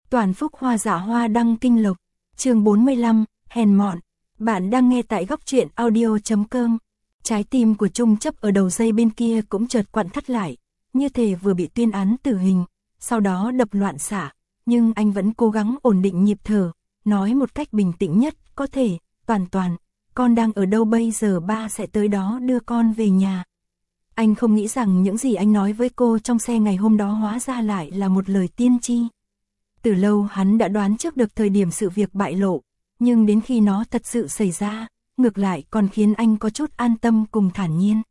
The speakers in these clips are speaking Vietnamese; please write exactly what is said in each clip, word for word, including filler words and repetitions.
Toàn Phúc Hoa Dạ Hoa Đăng Kinh Lộc, chương bốn mươi lăm, hèn mọn. Bạn đang nghe tại góc truyện audio.com. Trái tim của Trung Chấp ở đầu dây bên kia cũng chợt quặn thắt lại, như thể vừa bị tuyên án tử hình, sau đó đập loạn xạ, nhưng anh vẫn cố gắng ổn định nhịp thở, nói một cách bình tĩnh nhất có thể, Toàn Toàn, con đang ở đâu bây giờ, ba sẽ tới đó đưa con về nhà. Anh không nghĩ rằng những gì anh nói với cô trong xe ngày hôm đó hóa ra lại là một lời tiên tri. Từ lâu hắn đã đoán trước được thời điểm sự việc bại lộ, nhưng đến khi nó thật sự xảy ra, ngược lại còn khiến anh có chút an tâm cùng thản nhiên.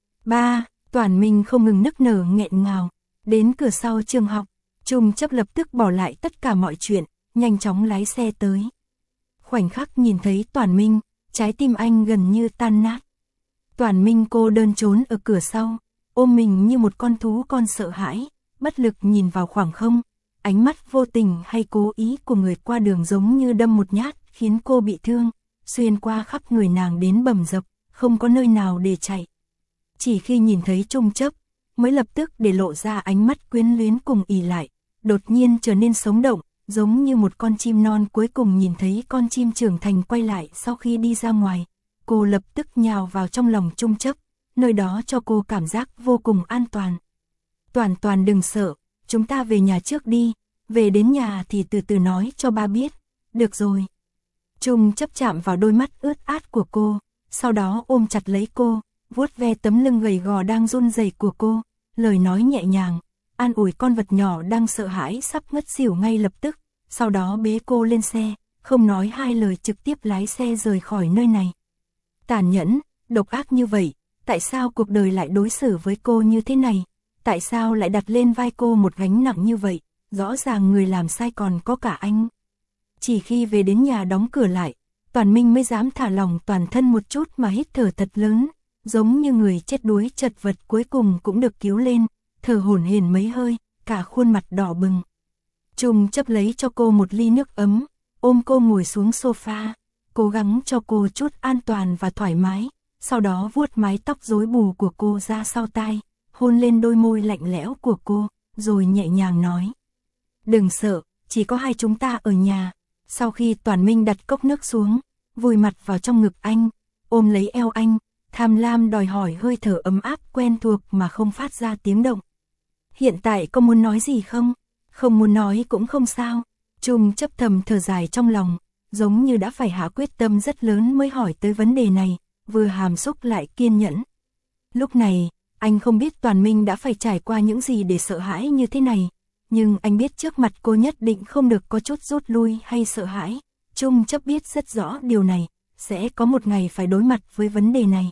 Ba, Toàn Minh không ngừng nức nở nghẹn ngào. Đến cửa sau trường học, Trung Chấp lập tức bỏ lại tất cả mọi chuyện, nhanh chóng lái xe tới. Khoảnh khắc nhìn thấy Toàn Minh, trái tim anh gần như tan nát. Toàn Minh cô đơn trốn ở cửa sau, ôm mình như một con thú con sợ hãi, bất lực nhìn vào khoảng không. Ánh mắt vô tình hay cố ý của người qua đường giống như đâm một nhát, khiến cô bị thương, xuyên qua khắp người nàng đến bầm dập, không có nơi nào để chạy. Chỉ khi nhìn thấy Trung Chấp, mới lập tức để lộ ra ánh mắt quyến luyến cùng ỉ lại, đột nhiên trở nên sống động, giống như một con chim non cuối cùng nhìn thấy con chim trưởng thành quay lại sau khi đi ra ngoài. Cô lập tức nhào vào trong lòng Trung Chấp, nơi đó cho cô cảm giác vô cùng an toàn. Toàn Toàn đừng sợ, chúng ta về nhà trước đi, về đến nhà thì từ từ nói cho ba biết, được rồi. Trung Chấp chạm vào đôi mắt ướt át của cô, sau đó ôm chặt lấy cô, vuốt ve tấm lưng gầy gò đang run rẩy của cô, lời nói nhẹ nhàng, an ủi con vật nhỏ đang sợ hãi sắp ngất xỉu ngay lập tức, sau đó bế cô lên xe, không nói hai lời trực tiếp lái xe rời khỏi nơi này. Tàn nhẫn, độc ác như vậy, tại sao cuộc đời lại đối xử với cô như thế này? Tại sao lại đặt lên vai cô một gánh nặng như vậy? Rõ ràng người làm sai còn có cả anh. Chỉ khi về đến nhà đóng cửa lại, Toàn Minh mới dám thả lỏng toàn thân một chút mà hít thở thật lớn, giống như người chết đuối chật vật cuối cùng cũng được cứu lên, thở hổn hển mấy hơi, cả khuôn mặt đỏ bừng. Trung Chấp lấy cho cô một ly nước ấm, ôm cô ngồi xuống sofa, cố gắng cho cô chút an toàn và thoải mái, sau đó vuốt mái tóc rối bù của cô ra sau tai, hôn lên đôi môi lạnh lẽo của cô, rồi nhẹ nhàng nói. Đừng sợ, chỉ có hai chúng ta ở nhà. Sau khi Toàn Minh đặt cốc nước xuống, vùi mặt vào trong ngực anh, ôm lấy eo anh, tham lam đòi hỏi hơi thở ấm áp quen thuộc mà không phát ra tiếng động. Hiện tại có muốn nói gì không? Không muốn nói cũng không sao. Trung Chấp thầm thở dài trong lòng, giống như đã phải hạ quyết tâm rất lớn mới hỏi tới vấn đề này, vừa hàm xúc lại kiên nhẫn. Lúc này, anh không biết Toàn Minh đã phải trải qua những gì để sợ hãi như thế này, nhưng anh biết trước mặt cô nhất định không được có chút rút lui hay sợ hãi. Trung Chấp biết rất rõ điều này, sẽ có một ngày phải đối mặt với vấn đề này.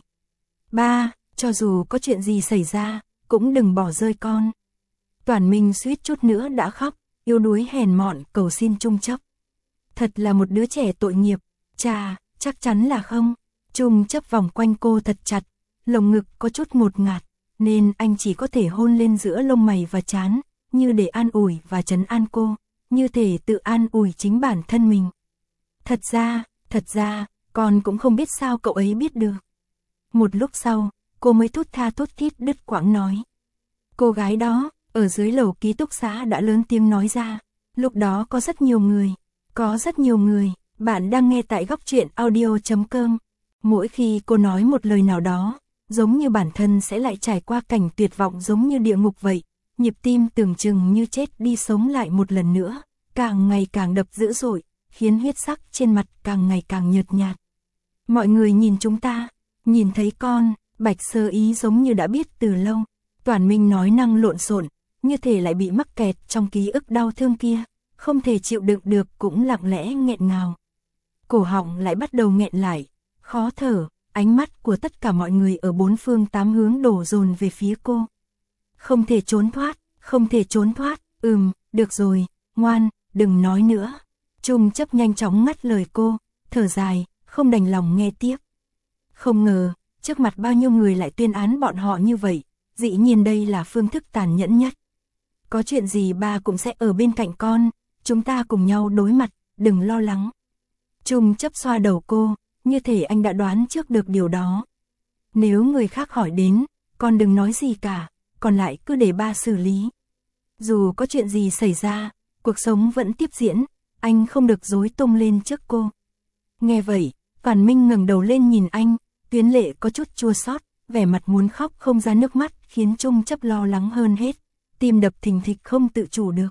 Ba, cho dù có chuyện gì xảy ra, cũng đừng bỏ rơi con. Toàn Minh suýt chút nữa đã khóc, yếu đuối hèn mọn cầu xin Trung Chấp. Thật là một đứa trẻ tội nghiệp, chà, chắc chắn là không. Trung Chấp vòng quanh cô thật chặt, lồng ngực có chút ngột ngạt, nên anh chỉ có thể hôn lên giữa lông mày và trán, như để an ủi và trấn an cô, như thể tự an ủi chính bản thân mình. Thật ra, thật ra, con cũng không biết sao cậu ấy biết được. Một lúc sau, cô mới thút tha thút thít đứt quãng nói. Cô gái đó, ở dưới lầu ký túc xá đã lớn tiếng nói ra, lúc đó có rất nhiều người, có rất nhiều người, bạn đang nghe tại góc truyện audio.com. Mỗi khi cô nói một lời nào đó, giống như bản thân sẽ lại trải qua cảnh tuyệt vọng giống như địa ngục vậy, nhịp tim tưởng chừng như chết đi sống lại một lần nữa, càng ngày càng đập dữ dội, khiến huyết sắc trên mặt càng ngày càng nhợt nhạt. Mọi người nhìn chúng ta, nhìn thấy con, Bạch Sơ Ý giống như đã biết từ lâu. Toàn Minh nói năng lộn xộn, như thể lại bị mắc kẹt trong ký ức đau thương kia, không thể chịu đựng được cũng lặng lẽ nghẹn ngào. Cổ họng lại bắt đầu nghẹn lại, khó thở, ánh mắt của tất cả mọi người ở bốn phương tám hướng đổ dồn về phía cô. Không thể trốn thoát, không thể trốn thoát, ừm, được rồi, ngoan, đừng nói nữa. Trung Chấp nhanh chóng ngắt lời cô, thở dài, không đành lòng nghe tiếp. Không ngờ, trước mặt bao nhiêu người lại tuyên án bọn họ như vậy, dĩ nhiên đây là phương thức tàn nhẫn nhất. Có chuyện gì ba cũng sẽ ở bên cạnh con, chúng ta cùng nhau đối mặt, đừng lo lắng. Trung Chấp xoa đầu cô, như thể anh đã đoán trước được điều đó. Nếu người khác hỏi đến, con đừng nói gì cả, còn lại cứ để ba xử lý. Dù có chuyện gì xảy ra, cuộc sống vẫn tiếp diễn, anh không được dối tung lên trước cô. Nghe vậy, Toàn Minh ngẩng đầu lên nhìn anh, tuyến lệ có chút chua xót, vẻ mặt muốn khóc không ra nước mắt khiến Trung Chấp lo lắng hơn hết, tim đập thình thịch không tự chủ được.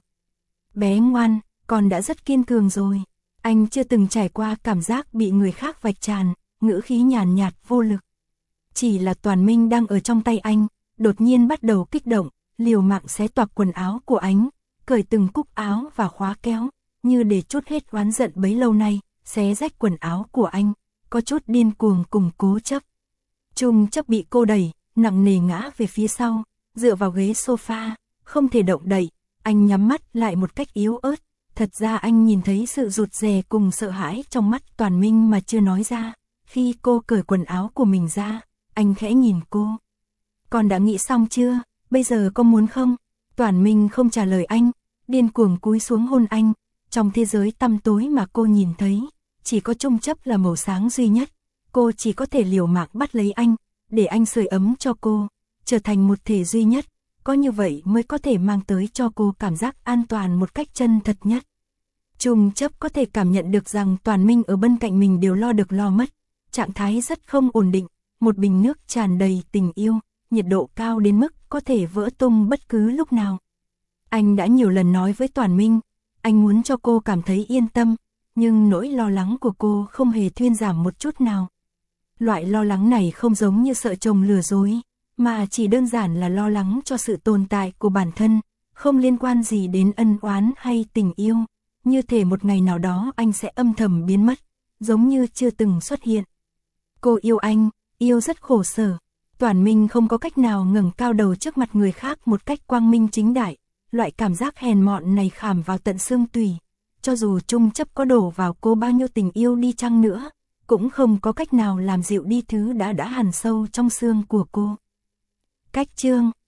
Bé ngoan, con đã rất kiên cường rồi. Anh chưa từng trải qua cảm giác bị người khác vạch tràn, ngữ khí nhàn nhạt vô lực. Chỉ là Toàn Minh đang ở trong tay anh, đột nhiên bắt đầu kích động, liều mạng xé toạc quần áo của anh, cởi từng cúc áo và khóa kéo, như để trút hết oán giận bấy lâu nay, xé rách quần áo của anh, có chút điên cuồng cùng Cố Chấp. Trung Chấp bị cô đẩy, nặng nề ngã về phía sau, dựa vào ghế sofa, không thể động đậy, anh nhắm mắt lại một cách yếu ớt. Thật ra anh nhìn thấy sự rụt rè cùng sợ hãi trong mắt Toàn Minh mà chưa nói ra. Khi cô cởi quần áo của mình ra, anh khẽ nhìn cô. Con đã nghĩ xong chưa? Bây giờ có muốn không? Toàn Minh không trả lời anh, điên cuồng cúi xuống hôn anh. Trong thế giới tăm tối mà cô nhìn thấy, chỉ có Trung Chấp là màu sáng duy nhất. Cô chỉ có thể liều mạng bắt lấy anh, để anh sưởi ấm cho cô, trở thành một thể duy nhất. Có như vậy mới có thể mang tới cho cô cảm giác an toàn một cách chân thật nhất. Trung Chấp có thể cảm nhận được rằng Toàn Minh ở bên cạnh mình đều lo được lo mất, trạng thái rất không ổn định, một bình nước tràn đầy tình yêu, nhiệt độ cao đến mức có thể vỡ tung bất cứ lúc nào. Anh đã nhiều lần nói với Toàn Minh, anh muốn cho cô cảm thấy yên tâm, nhưng nỗi lo lắng của cô không hề thuyên giảm một chút nào. Loại lo lắng này không giống như sợ chồng lừa dối, mà chỉ đơn giản là lo lắng cho sự tồn tại của bản thân, không liên quan gì đến ân oán hay tình yêu, như thể một ngày nào đó anh sẽ âm thầm biến mất, giống như chưa từng xuất hiện. Cô yêu anh, yêu rất khổ sở. Toàn Minh không có cách nào ngẩng cao đầu trước mặt người khác một cách quang minh chính đại, loại cảm giác hèn mọn này khảm vào tận xương tủy. Cho dù Trung Chấp có đổ vào cô bao nhiêu tình yêu đi chăng nữa, cũng không có cách nào làm dịu đi thứ đã đã hằn sâu trong xương của cô. Cách chương